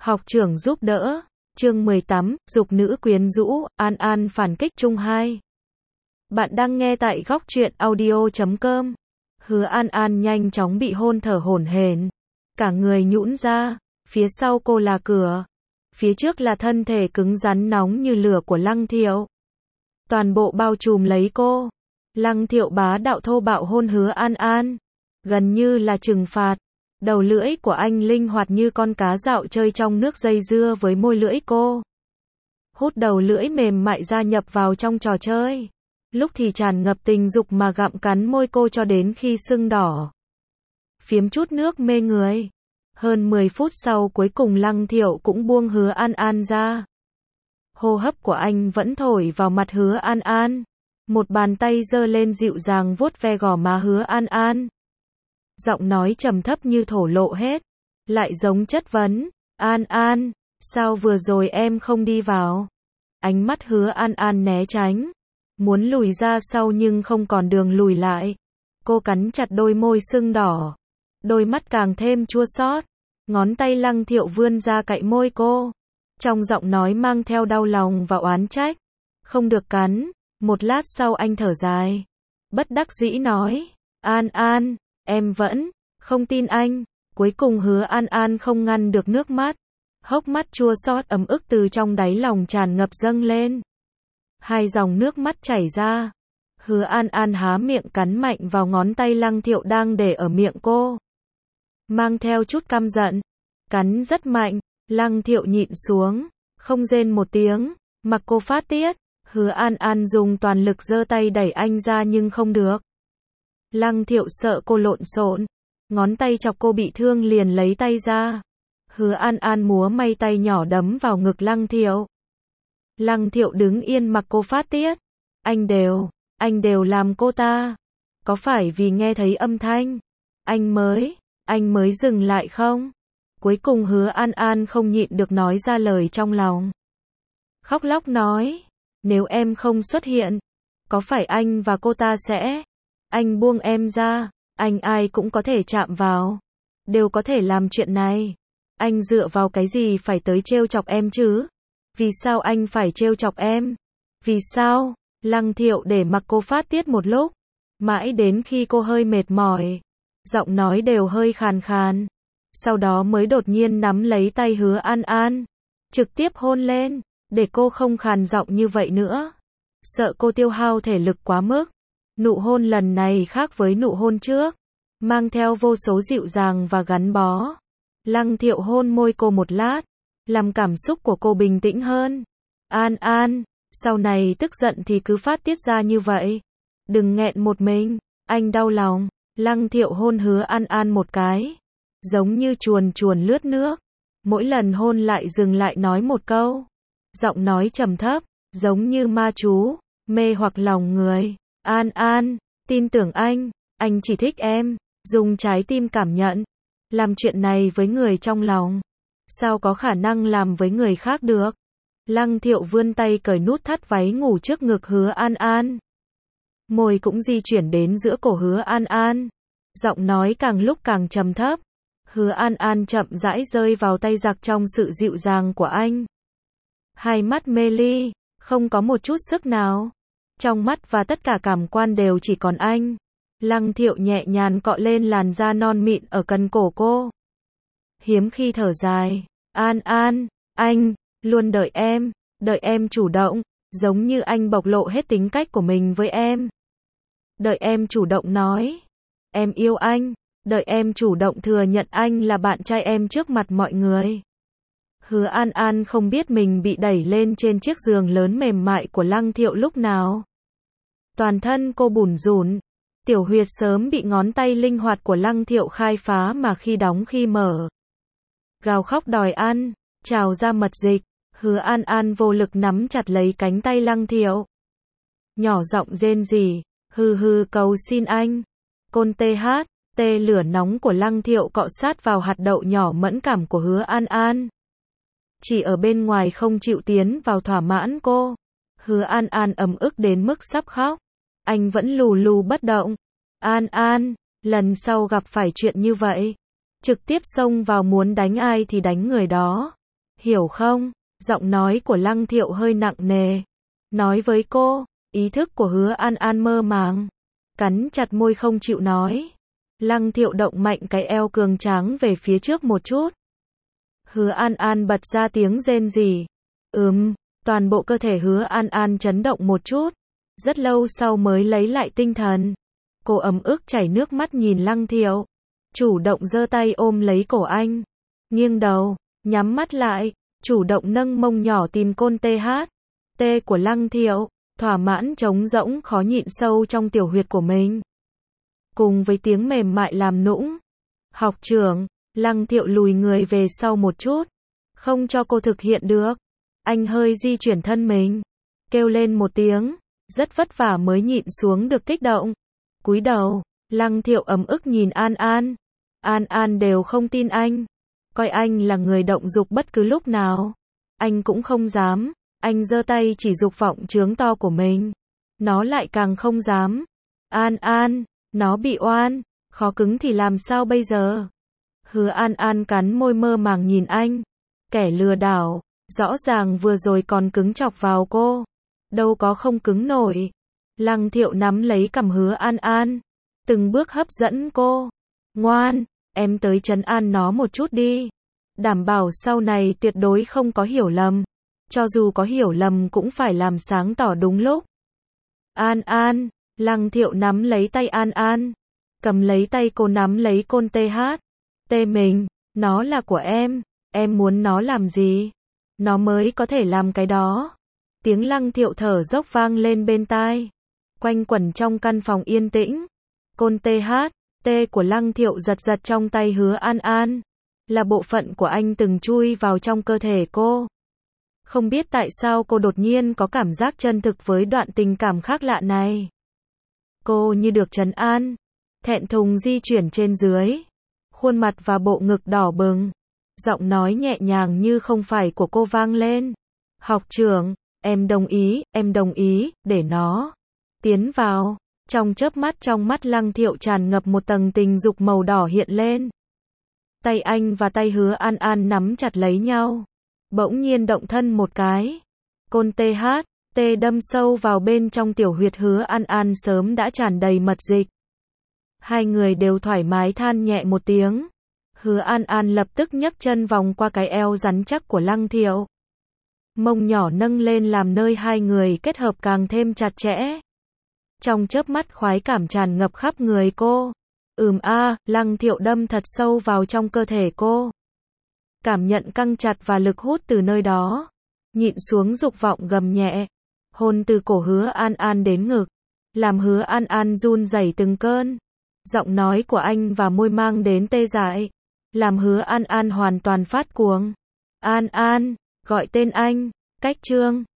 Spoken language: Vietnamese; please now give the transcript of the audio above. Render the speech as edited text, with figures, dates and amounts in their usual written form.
Học trưởng giúp đỡ. Chương 18, dục nữ quyến rũ, An An phản kích chung 2. Bạn đang nghe tại góc truyện audio.com. Hứa An An nhanh chóng bị hôn thở hổn hển, cả người nhũn ra, phía sau cô là cửa, phía trước là thân thể cứng rắn nóng như lửa của Lăng Thiệu. Toàn bộ bao trùm lấy cô. Lăng Thiệu bá đạo thô bạo hôn Hứa An An, gần như là trừng phạt. Đầu lưỡi của anh linh hoạt như con cá dạo chơi trong nước dây dưa với môi lưỡi cô. Hút đầu lưỡi mềm mại gia nhập vào trong trò chơi. Lúc thì tràn ngập tình dục mà gặm cắn môi cô cho đến khi sưng đỏ. Phiếm chút nước mê người. Hơn 10 phút sau cuối cùng Lăng Thiệu cũng buông Hứa An An ra. Hô hấp của anh vẫn thổi vào mặt Hứa An An. Một bàn tay giơ lên dịu dàng vuốt ve gò má Hứa An An. Giọng nói trầm thấp như thổ lộ hết, lại giống chất vấn. An An, sao vừa rồi em không đi vào? Ánh mắt Hứa An An né tránh, muốn lùi ra sau nhưng không còn đường lùi lại. Cô cắn chặt đôi môi sưng đỏ, đôi mắt càng thêm chua xót. Ngón tay Lăng Thiệu vươn ra cạy môi cô, trong giọng nói mang theo đau lòng và oán trách. Không được cắn. Một lát sau anh thở dài, bất đắc dĩ nói, An An, em vẫn không tin anh. Cuối cùng Hứa An An không ngăn được nước mắt, hốc mắt chua xót ấm ức từ trong đáy lòng tràn ngập dâng lên. Hai dòng nước mắt chảy ra. Hứa An An há miệng cắn mạnh vào ngón tay Lăng Thiệu đang để ở miệng cô, mang theo chút căm giận. Cắn rất mạnh. Lăng Thiệu nhịn xuống, không rên một tiếng, mặc cô phát tiết. Hứa An An dùng toàn lực giơ tay đẩy anh ra nhưng không được. Lăng Thiệu sợ cô lộn xộn, ngón tay chọc cô bị thương liền lấy tay ra. Hứa An An múa may tay nhỏ đấm vào ngực Lăng Thiệu. Lăng Thiệu đứng yên mặc cô phát tiết. Anh đều làm cô ta. Có phải vì nghe thấy âm thanh anh mới dừng lại không? Cuối cùng Hứa An An không nhịn được nói ra lời trong lòng. Khóc lóc nói, nếu em không xuất hiện, có phải anh và cô ta sẽ... Anh buông em ra, anh ai cũng có thể chạm vào, đều có thể làm chuyện này. Anh dựa vào cái gì phải tới trêu chọc em chứ? Vì sao anh phải trêu chọc em? Vì sao? Lăng Thiệu để mặc cô phát tiết một lúc, mãi đến khi cô hơi mệt mỏi, giọng nói đều hơi khàn khàn, sau đó mới đột nhiên nắm lấy tay Hứa An An, trực tiếp hôn lên, để cô không khàn giọng như vậy nữa. Sợ cô tiêu hao thể lực quá mức. Nụ hôn lần này khác với nụ hôn trước, mang theo vô số dịu dàng và gắn bó. Lăng Thiệu hôn môi cô một lát, làm cảm xúc của cô bình tĩnh hơn. An An, sau này tức giận thì cứ phát tiết ra như vậy, đừng nghẹn một mình, anh đau lòng. Lăng Thiệu hôn Hứa An An một cái, giống như chuồn chuồn lướt nước. Mỗi lần hôn lại dừng lại nói một câu, giọng nói trầm thấp, giống như ma chú, mê hoặc lòng người. An An, tin tưởng anh chỉ thích em, dùng trái tim cảm nhận. Làm chuyện này với người trong lòng, sao có khả năng làm với người khác được? Lăng Thiệu vươn tay cởi nút thắt váy ngủ trước ngực Hứa An An. Môi cũng di chuyển đến giữa cổ Hứa An An. Giọng nói càng lúc càng trầm thấp. Hứa An An chậm rãi rơi vào tay giặc trong sự dịu dàng của anh. Hai mắt mê ly, không có một chút sức nào. Trong mắt và tất cả cảm quan đều chỉ còn anh. Lăng Thiệu nhẹ nhàng cọ lên làn da non mịn ở cần cổ cô. Hiếm khi thở dài. An An, anh luôn đợi em chủ động, giống như anh bộc lộ hết tính cách của mình với em. Đợi em chủ động nói, em yêu anh, đợi em chủ động thừa nhận anh là bạn trai em trước mặt mọi người. Hứa An An không biết mình bị đẩy lên trên chiếc giường lớn mềm mại của Lăng Thiệu lúc nào. Toàn thân cô bủn rủn, tiểu huyệt sớm bị ngón tay linh hoạt của Lăng Thiệu khai phá mà khi đóng khi mở. Gào khóc đòi ăn, trào ra mật dịch. Hứa An An vô lực nắm chặt lấy cánh tay Lăng Thiệu, nhỏ giọng rên rỉ, hừ cầu xin anh. Côn tê lửa nóng của Lăng Thiệu cọ sát vào hạt đậu nhỏ mẫn cảm của Hứa An An. Chỉ ở bên ngoài không chịu tiến vào thỏa mãn cô. Hứa An An ấm ức đến mức sắp khóc. Anh vẫn lù lù bất động. An An, lần sau gặp phải chuyện như vậy, trực tiếp xông vào muốn đánh ai thì đánh người đó. hiểu không? Giọng nói của Lăng Thiệu hơi nặng nề. Nói với cô, ý thức của Hứa An An mơ màng. Cắn chặt môi không chịu nói. Lăng Thiệu động mạnh cái eo cường tráng về phía trước một chút. Hứa An An bật ra tiếng rên rỉ. Toàn bộ cơ thể Hứa An An chấn động một chút. Rất lâu sau mới lấy lại tinh thần. Cô ấm ức chảy nước mắt nhìn Lăng Thiệu. Chủ động giơ tay ôm lấy cổ anh. Nghiêng đầu, nhắm mắt lại, chủ động nâng mông nhỏ tìm côn TH của Lăng Thiệu, thỏa mãn trống rỗng khó nhịn sâu trong tiểu huyệt của mình. Cùng với tiếng mềm mại làm nũng. Học trưởng, Lăng Thiệu lùi người về sau một chút. Không cho cô thực hiện được. Anh hơi di chuyển thân mình. Kêu lên một tiếng. Rất vất vả mới nhịn xuống được kích động. Cúi đầu, Lăng Thiệu ấm ức nhìn An An. An An đều không tin anh. Coi anh là người động dục bất cứ lúc nào. Anh cũng không dám. Anh giơ tay chỉ dục vọng trướng to của mình. Nó lại càng không dám. An An, nó bị oan. Khó cứng thì làm sao bây giờ? Hứa An An cắn môi mơ màng nhìn anh. Kẻ lừa đảo. Rõ ràng vừa rồi còn cứng chọc vào cô. Đâu có không cứng nổi. Lăng Thiệu nắm lấy cằm Hứa An An. Từng bước hấp dẫn cô. Ngoan, em tới trấn an nó một chút đi. Đảm bảo sau này tuyệt đối không có hiểu lầm. Cho dù có hiểu lầm cũng phải làm sáng tỏ đúng lúc. An An, Lăng Thiệu nắm lấy tay An An. Cầm lấy tay cô nắm lấy côn TH mình. Nó là của em muốn nó làm gì? Nó mới có thể làm cái đó. Tiếng Lăng Thiệu thở dốc vang lên bên tai. Quanh quẩn trong căn phòng yên tĩnh. Côn TH của Lăng Thiệu giật giật trong tay Hứa An An. Là bộ phận của anh từng chui vào trong cơ thể cô. Không biết tại sao cô đột nhiên có cảm giác chân thực với đoạn tình cảm khác lạ này. Cô như được trấn an. Thẹn thùng di chuyển trên dưới. Khuôn mặt và bộ ngực đỏ bừng. Giọng nói nhẹ nhàng như không phải của cô vang lên. Học trưởng, em đồng ý, để nó tiến vào. Trong chớp mắt trong mắt Lăng Thiệu tràn ngập một tầng tình dục màu đỏ hiện lên. Tay anh và tay Hứa An An nắm chặt lấy nhau. Bỗng nhiên động thân một cái. Côn TH đâm sâu vào bên trong tiểu huyệt Hứa An An sớm đã tràn đầy mật dịch. Hai người đều thoải mái than nhẹ một tiếng. Hứa An An lập tức nhấc chân vòng qua cái eo rắn chắc của Lăng Thiệu. Mông nhỏ nâng lên làm nơi hai người kết hợp càng thêm chặt chẽ. Trong chớp mắt khoái cảm tràn ngập khắp người cô. Lăng Thiệu đâm thật sâu vào trong cơ thể cô. Cảm nhận căng chặt và lực hút từ nơi đó. Nhịn xuống dục vọng gầm nhẹ. Hôn từ cổ Hứa An An đến ngực. Làm Hứa An An run rẩy từng cơn. Giọng nói của anh và môi mang đến tê dại. Làm Hứa An An hoàn toàn phát cuồng. An An, gọi tên anh. Cách chương